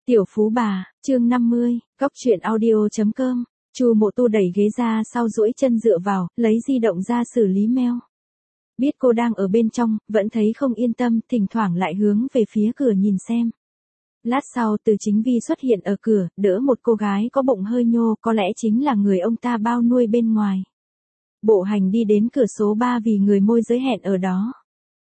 Tiểu Phú Bà, chương 50, góc truyện audio.com. Chu Mộ Tu đẩy ghế ra sau duỗi chân dựa vào, lấy di động ra xử lý mail. Biết cô đang ở bên trong, vẫn thấy không yên tâm, thỉnh thoảng lại hướng về phía cửa nhìn xem. Lát sau Từ Chính Vi xuất hiện ở cửa, đỡ một cô gái có bụng hơi nhô, có lẽ chính là người ông ta bao nuôi bên ngoài. Bộ Hành đi đến cửa số 3 vì người môi giới hẹn ở đó.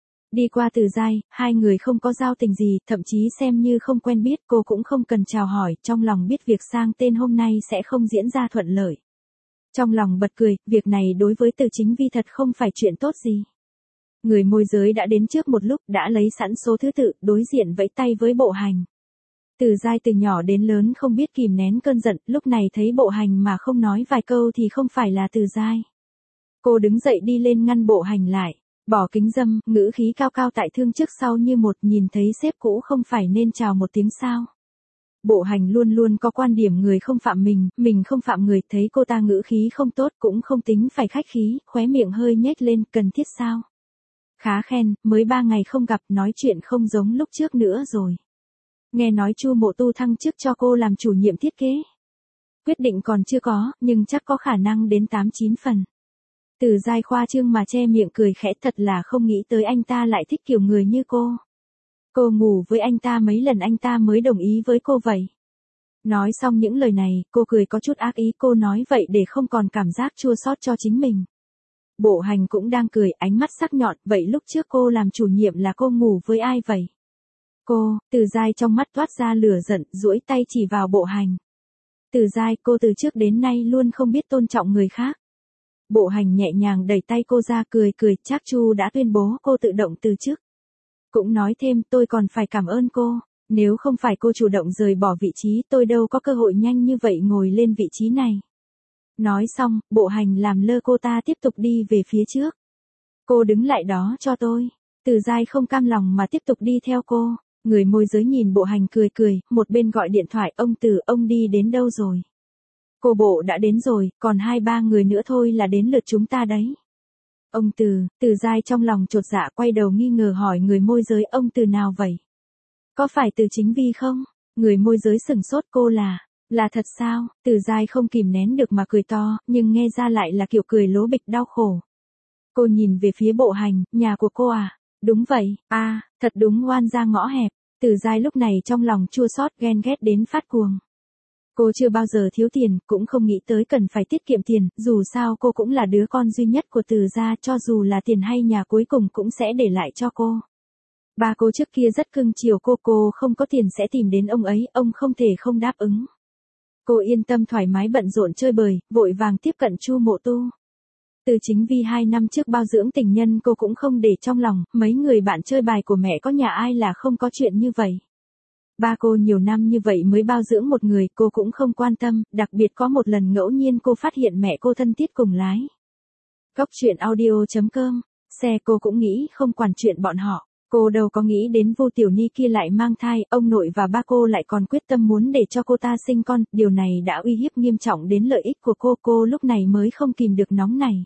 Đi qua Từ Giai, hai người không có giao tình gì, thậm chí xem như không quen biết, cô cũng không cần chào hỏi, trong lòng biết việc sang tên hôm nay sẽ không diễn ra thuận lợi. Trong lòng bật cười, việc này đối với Từ Chính Vi thật không phải chuyện tốt gì. Người môi giới đã đến trước một lúc, đã lấy sẵn số thứ tự, đối diện vẫy tay với Bộ Hành. Từ Giai từ nhỏ đến lớn không biết kìm nén cơn giận, lúc này thấy Bộ Hành mà không nói vài câu thì không phải là Từ Giai. Cô đứng dậy đi lên ngăn Bộ Hành lại. Bỏ kính râm, ngữ khí cao cao tại thương trước sau như một, nhìn thấy sếp cũ không phải nên chào một tiếng sao. Bộ Hành luôn luôn có quan điểm người không phạm mình không phạm người, thấy cô ta ngữ khí không tốt cũng không tính phải khách khí, khóe miệng hơi nhếch lên, cần thiết sao. Khá khen, mới 3 ngày không gặp, nói chuyện không giống lúc trước nữa rồi. Nghe nói Chu Mộ Tu thăng chức cho cô làm chủ nhiệm thiết kế. Quyết định còn chưa có, nhưng chắc có khả năng đến 8-9 phần. Từ Giai khoa trương mà che miệng cười khẽ, thật là không nghĩ tới anh ta lại thích kiểu người như cô. Cô ngủ với anh ta mấy lần anh ta mới đồng ý với cô vậy. Nói xong những lời này, cô cười có chút ác ý, cô nói vậy để không còn cảm giác chua xót cho chính mình. Bộ Hành cũng đang cười, ánh mắt sắc nhọn, vậy lúc trước cô làm chủ nhiệm là cô ngủ với ai vậy? Cô, Từ Giai trong mắt toát ra lửa giận, duỗi tay chỉ vào Bộ Hành. Từ Giai, cô từ trước đến nay luôn không biết tôn trọng người khác. Bộ Hành nhẹ nhàng đẩy tay cô ra, cười, chắc Chu đã tuyên bố cô tự động từ chức. Cũng nói thêm, tôi còn phải cảm ơn cô, nếu không phải cô chủ động rời bỏ vị trí tôi đâu có cơ hội nhanh như vậy ngồi lên vị trí này. Nói xong, Bộ Hành làm lơ cô ta tiếp tục đi về phía trước. Cô đứng lại đó cho tôi. Từ Giai không cam lòng mà tiếp tục đi theo cô. Người môi giới nhìn Bộ Hành cười, một bên gọi điện thoại, ông Từ, ông đi đến đâu rồi? Cô Bộ đã đến rồi, còn 2-3 người nữa thôi là đến lượt chúng ta đấy. Ông Từ Giai trong lòng chột dạ quay đầu nghi ngờ hỏi người môi giới, ông Từ nào vậy? Có phải Từ Chính Vi không? Người môi giới sửng sốt, cô là thật sao? Từ Giai không kìm nén được mà cười to, nhưng nghe ra lại là kiểu cười lố bịch đau khổ. Cô nhìn về phía Bộ Hành, nhà của cô à? Đúng vậy, thật đúng oan ra ngõ hẹp. Từ Giai lúc này trong lòng chua xót ghen ghét đến phát cuồng. Cô chưa bao giờ thiếu tiền, cũng không nghĩ tới cần phải tiết kiệm tiền, dù sao cô cũng là đứa con duy nhất của Từ gia, cho dù là tiền hay nhà cuối cùng cũng sẽ để lại cho cô. Ba cô trước kia rất cưng chiều cô không có tiền sẽ tìm đến ông ấy, ông không thể không đáp ứng. Cô yên tâm thoải mái bận rộn chơi bời, vội vàng tiếp cận Chu Mộ Tu. Từ Chính Vi 2 năm trước bao dưỡng tình nhân cô cũng không để trong lòng, mấy người bạn chơi bài của mẹ có nhà ai là không có chuyện như vậy. Ba cô nhiều năm như vậy mới bao dưỡng một người, cô cũng không quan tâm, đặc biệt có một lần ngẫu nhiên cô phát hiện mẹ cô thân thiết cùng lái. Góc truyện audio.com, xe cô cũng nghĩ không quản chuyện bọn họ, cô đâu có nghĩ đến Vu Tiểu Ni kia lại mang thai, ông nội và ba cô lại còn quyết tâm muốn để cho cô ta sinh con, điều này đã uy hiếp nghiêm trọng đến lợi ích của cô lúc này mới không kìm được nóng này.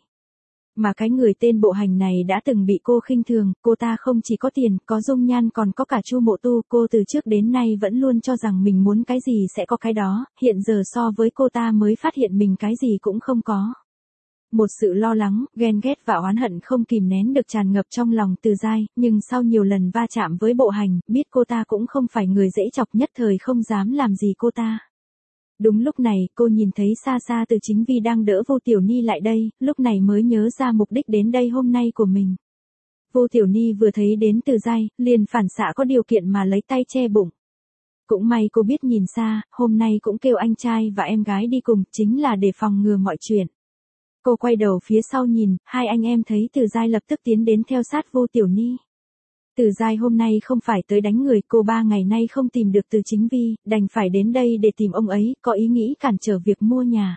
Mà cái người tên Bộ Hành này đã từng bị cô khinh thường, cô ta không chỉ có tiền, có dung nhan còn có cả Chu Mộ Tu, cô từ trước đến nay vẫn luôn cho rằng mình muốn cái gì sẽ có cái đó, hiện giờ so với cô ta mới phát hiện mình cái gì cũng không có. Một sự lo lắng, ghen ghét và oán hận không kìm nén được tràn ngập trong lòng Từ Giai, nhưng sau nhiều lần va chạm với Bộ Hành, biết cô ta cũng không phải người dễ chọc, nhất thời không dám làm gì cô ta. Đúng lúc này, cô nhìn thấy xa xa Từ Chính Vi đang đỡ Vu Tiểu Ni lại đây, lúc này mới nhớ ra mục đích đến đây hôm nay của mình. Vu Tiểu Ni vừa thấy đến Từ Giai, liền phản xạ có điều kiện mà lấy tay che bụng. Cũng may cô biết nhìn xa, hôm nay cũng kêu anh trai và em gái đi cùng, chính là để phòng ngừa mọi chuyện. Cô quay đầu phía sau nhìn, hai anh em thấy Từ Giai lập tức tiến đến theo sát Vu Tiểu Ni. Từ Giai hôm nay không phải tới đánh người, cô 3 ngày nay không tìm được Từ Chính Vi, đành phải đến đây để tìm ông ấy, có ý nghĩ cản trở việc mua nhà.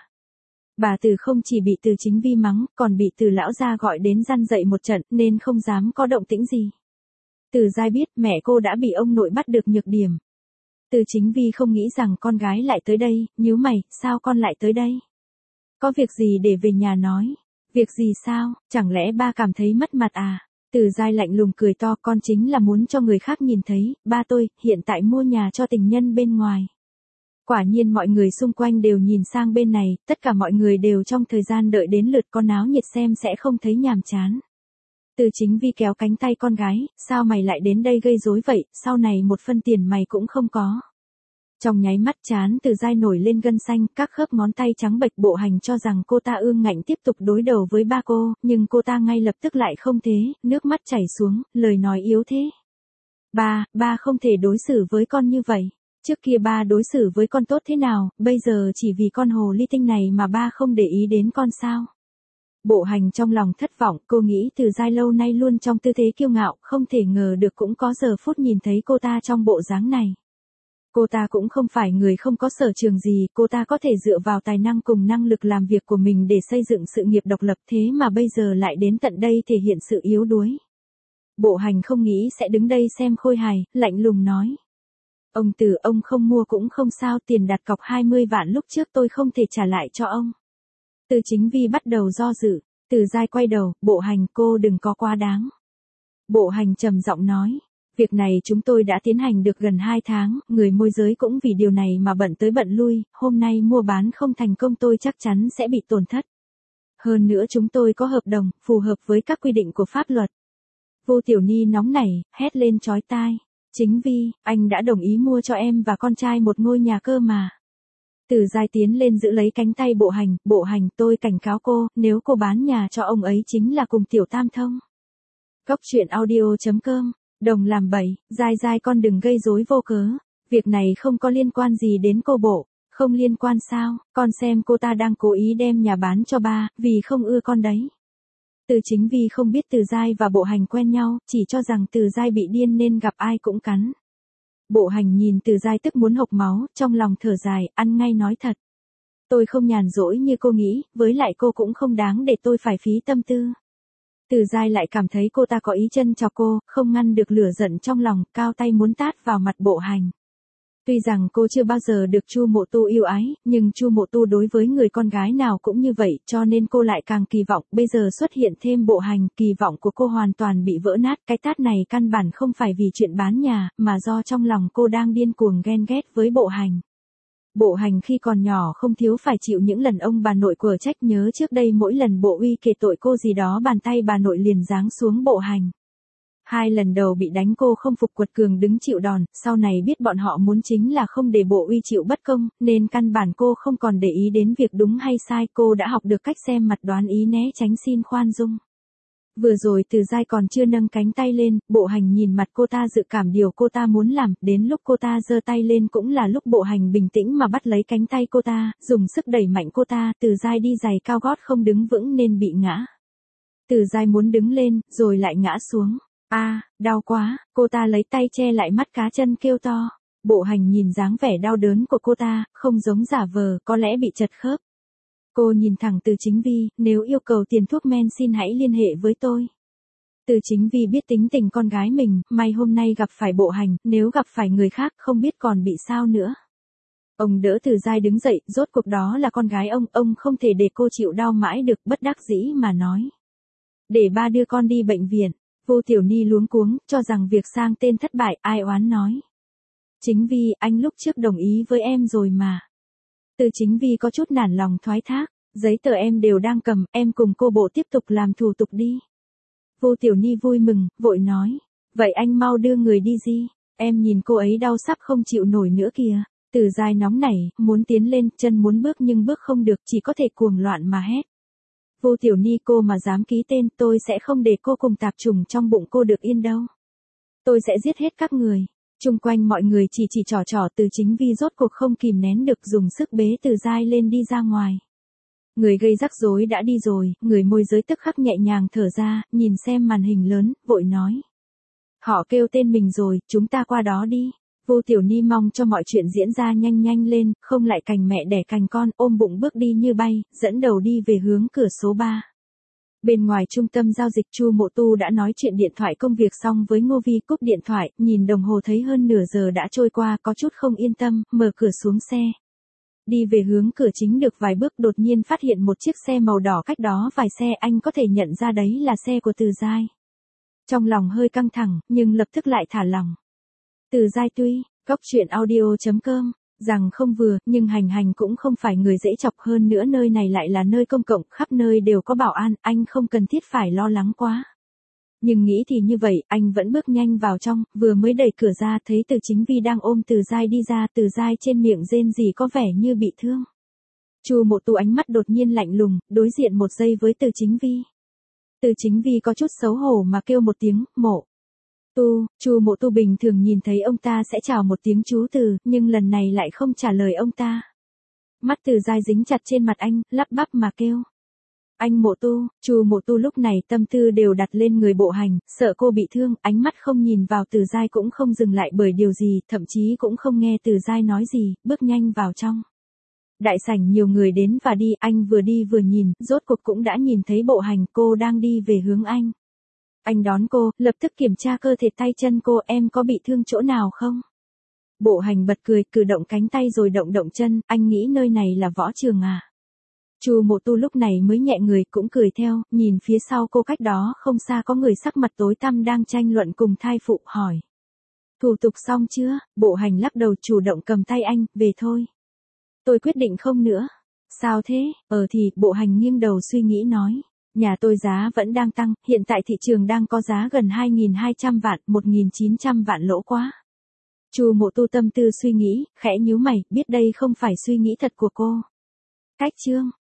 Bà Từ không chỉ bị Từ Chính Vi mắng, còn bị Từ lão gia gọi đến răn dạy một trận, nên không dám có động tĩnh gì. Từ Giai biết mẹ cô đã bị ông nội bắt được nhược điểm. Từ Chính Vi không nghĩ rằng con gái lại tới đây, nhíu mày, sao con lại tới đây? Có việc gì để về nhà nói? Việc gì sao, chẳng lẽ ba cảm thấy mất mặt à? Từ Giai lạnh lùng cười to, con chính là muốn cho người khác nhìn thấy, ba tôi, hiện tại mua nhà cho tình nhân bên ngoài. Quả nhiên mọi người xung quanh đều nhìn sang bên này, tất cả mọi người đều trong thời gian đợi đến lượt con náo nhiệt xem sẽ không thấy nhàm chán. Từ Chính Vi kéo cánh tay con gái, sao mày lại đến đây gây rối vậy, sau này một phân tiền mày cũng không có. Trong nháy mắt trán Từ Giai nổi lên gân xanh, các khớp ngón tay trắng bệch. Bộ Hành cho rằng cô ta ương ngạnh tiếp tục đối đầu với ba cô, nhưng cô ta ngay lập tức lại không thế, nước mắt chảy xuống, lời nói yếu thế. Ba không thể đối xử với con như vậy. Trước kia ba đối xử với con tốt thế nào, bây giờ chỉ vì con hồ ly tinh này mà ba không để ý đến con sao? Bộ Hành trong lòng thất vọng, cô nghĩ Từ Giai lâu nay luôn trong tư thế kiêu ngạo, không thể ngờ được cũng có giờ phút nhìn thấy cô ta trong bộ dáng này. Cô ta cũng không phải người không có sở trường gì, cô ta có thể dựa vào tài năng cùng năng lực làm việc của mình để xây dựng sự nghiệp độc lập, thế mà bây giờ lại đến tận đây thể hiện sự yếu đuối. Bộ Hành không nghĩ sẽ đứng đây xem khôi hài, lạnh lùng nói. Ông Từ, ông không mua cũng không sao, tiền đặt cọc 20 vạn lúc trước tôi không thể trả lại cho ông. Từ Chính Vi bắt đầu do dự, Từ Giai quay đầu, Bộ Hành cô đừng có quá đáng. Bộ Hành trầm giọng nói. Việc này chúng tôi đã tiến hành được gần 2 tháng, người môi giới cũng vì điều này mà bận tới bận lui, hôm nay mua bán không thành công tôi chắc chắn sẽ bị tổn thất. Hơn nữa chúng tôi có hợp đồng, phù hợp với các quy định của pháp luật. Vô Tiểu Ni nóng nảy, hét lên chói tai. Chính Vi, anh đã đồng ý mua cho em và con trai một ngôi nhà cơ mà. Từ Giai tiến lên giữ lấy cánh tay Bộ Hành tôi cảnh cáo cô, nếu cô bán nhà cho ông ấy chính là cùng Tiểu Tam Thông. Cóc truyện audio.com. Đồng làm bậy, Giai con đừng gây rối vô cớ, việc này không có liên quan gì đến cô Bộ. Không liên quan sao, con xem cô ta đang cố ý đem nhà bán cho ba, vì không ưa con đấy. Từ Chính Vi không biết Từ Giai và Bộ Hành quen nhau, chỉ cho rằng Từ Giai bị điên nên gặp ai cũng cắn. Bộ Hành nhìn Từ Giai tức muốn hộc máu, trong lòng thở dài, ăn ngay nói thật. Tôi không nhàn rỗi như cô nghĩ, với lại cô cũng không đáng để tôi phải phí tâm tư. Từ Giai lại cảm thấy cô ta có ý chân chọc cô, không ngăn được lửa giận trong lòng, cao tay muốn tát vào mặt Bộ Hành. Tuy rằng cô chưa bao giờ được Chu Mộ Tu yêu ái, nhưng Chu Mộ Tu đối với người con gái nào cũng như vậy, cho nên cô lại càng kỳ vọng, bây giờ xuất hiện thêm Bộ Hành, kỳ vọng của cô hoàn toàn bị vỡ nát, cái tát này căn bản không phải vì chuyện bán nhà, mà do trong lòng cô đang điên cuồng ghen ghét với Bộ Hành. Bộ Hành khi còn nhỏ không thiếu phải chịu những lần ông bà nội quở trách, nhớ trước đây mỗi lần Bộ Uy kể tội cô gì đó bàn tay bà nội liền giáng xuống Bộ Hành. 2 lần đầu bị đánh cô không phục quật cường đứng chịu đòn, sau này biết bọn họ muốn chính là không để Bộ Uy chịu bất công, nên căn bản cô không còn để ý đến việc đúng hay sai, cô đã học được cách xem mặt đoán ý né tránh xin khoan dung. Vừa rồi Từ Giai còn chưa nâng cánh tay lên, Bộ Hành nhìn mặt cô ta dự cảm điều cô ta muốn làm, đến lúc cô ta giơ tay lên cũng là lúc Bộ Hành bình tĩnh mà bắt lấy cánh tay cô ta, dùng sức đẩy mạnh cô ta, Từ Giai đi giày cao gót không đứng vững nên bị ngã. Từ Giai muốn đứng lên, rồi lại ngã xuống. Đau quá, cô ta lấy tay che lại mắt cá chân kêu to. Bộ Hành nhìn dáng vẻ đau đớn của cô ta, không giống giả vờ, có lẽ bị chật khớp. Cô nhìn thẳng Từ Chính Vi, nếu yêu cầu tiền thuốc men xin hãy liên hệ với tôi. Từ Chính Vi biết tính tình con gái mình, may hôm nay gặp phải Bộ Hành, nếu gặp phải người khác không biết còn bị sao nữa. Ông đỡ Từ Giai đứng dậy, rốt cuộc đó là con gái ông không thể để cô chịu đau mãi được, bất đắc dĩ mà nói. Để ba đưa con đi bệnh viện. Vô Tiểu Ni luống cuống, cho rằng việc sang tên thất bại, ai oán nói. Chính Vi, anh lúc trước đồng ý với em rồi mà. Từ Chính Vi có chút nản lòng thoái thác, giấy tờ em đều đang cầm, em cùng cô Bộ tiếp tục làm thủ tục đi. Vô Tiểu Ni vui mừng, vội nói. Vậy anh mau đưa người đi gì, em nhìn cô ấy đau sắp không chịu nổi nữa kìa. Từ Giai nóng nảy, muốn tiến lên, chân muốn bước nhưng bước không được, chỉ có thể cuồng loạn mà hét. Vô Tiểu Ni, cô mà dám ký tên, tôi sẽ không để cô cùng tạp trùng trong bụng cô được yên đâu. Tôi sẽ giết hết các người. Chung quanh mọi người chỉ trỏ. Từ Chính Vi rốt cuộc không kìm nén được, dùng sức bế Từ Giai lên đi ra ngoài. Người gây rắc rối đã đi rồi, người môi giới tức khắc nhẹ nhàng thở ra, nhìn xem màn hình lớn, vội nói. Họ kêu tên mình rồi, chúng ta qua đó đi. Vô Tiểu Ni mong cho mọi chuyện diễn ra nhanh lên, không lại cành mẹ đẻ cành con, ôm bụng bước đi như bay, dẫn đầu đi về hướng cửa số 3. Bên ngoài trung tâm giao dịch, Chu Mộ Tu đã nói chuyện điện thoại công việc xong với Ngô Vi, cúp điện thoại, nhìn đồng hồ thấy hơn nửa giờ đã trôi qua, có chút không yên tâm, mở cửa xuống xe. Đi về hướng cửa chính được vài bước đột nhiên phát hiện một chiếc xe màu đỏ cách đó vài xe, anh có thể nhận ra đấy là xe của Từ Giai. Trong lòng hơi căng thẳng, nhưng lập tức lại thả lỏng. Từ Giai tuy, cóc truyện audio.com Rằng không vừa, nhưng hành hành cũng không phải người dễ chọc, hơn nữa nơi này lại là nơi công cộng, khắp nơi đều có bảo an, anh không cần thiết phải lo lắng quá. Nhưng nghĩ thì như vậy, anh vẫn bước nhanh vào trong, vừa mới đẩy cửa ra thấy Từ Chính Vi đang ôm Từ Giai đi ra, Từ Giai trên miệng rên rỉ có vẻ như bị thương. Chu Mộ Tu ánh mắt đột nhiên lạnh lùng, đối diện một giây với Từ Chính Vi. Từ Chính Vi có chút xấu hổ mà kêu một tiếng, Mộ Tu. Chu Mộ Tu bình thường nhìn thấy ông ta sẽ chào một tiếng chú Từ, nhưng lần này lại không trả lời ông ta. Mắt Từ Giai dính chặt trên mặt anh, lắp bắp mà kêu. Anh Mộ Tu. Chu Mộ Tu lúc này tâm tư đều đặt lên người Bộ Hành, sợ cô bị thương, ánh mắt không nhìn vào Từ Giai cũng không dừng lại bởi điều gì, thậm chí cũng không nghe Từ Giai nói gì, bước nhanh vào trong. Đại sảnh nhiều người đến và đi, anh vừa đi vừa nhìn, rốt cuộc cũng đã nhìn thấy Bộ Hành, cô đang đi về hướng anh. Anh đón cô, lập tức kiểm tra cơ thể tay chân cô, em có bị thương chỗ nào không? Bộ Hành bật cười, cử động cánh tay rồi động động chân, anh nghĩ nơi này là võ trường à? Chu Mộ Tu lúc này mới nhẹ người cũng cười theo, nhìn phía sau cô cách đó không xa có người sắc mặt tối tăm đang tranh luận cùng thai phụ, hỏi. Thủ tục xong chưa? Bộ Hành lắc đầu chủ động cầm tay anh, về thôi. Tôi quyết định không nữa. Sao thế? Thì, Bộ Hành nghiêng đầu suy nghĩ nói. Nhà tôi giá vẫn đang tăng, hiện tại thị trường đang có giá gần 2.200 vạn, 1.900 vạn lỗ quá. Chu Mộ Tu tâm tư suy nghĩ, khẽ nhíu mày, biết đây không phải suy nghĩ thật của cô. Cách chương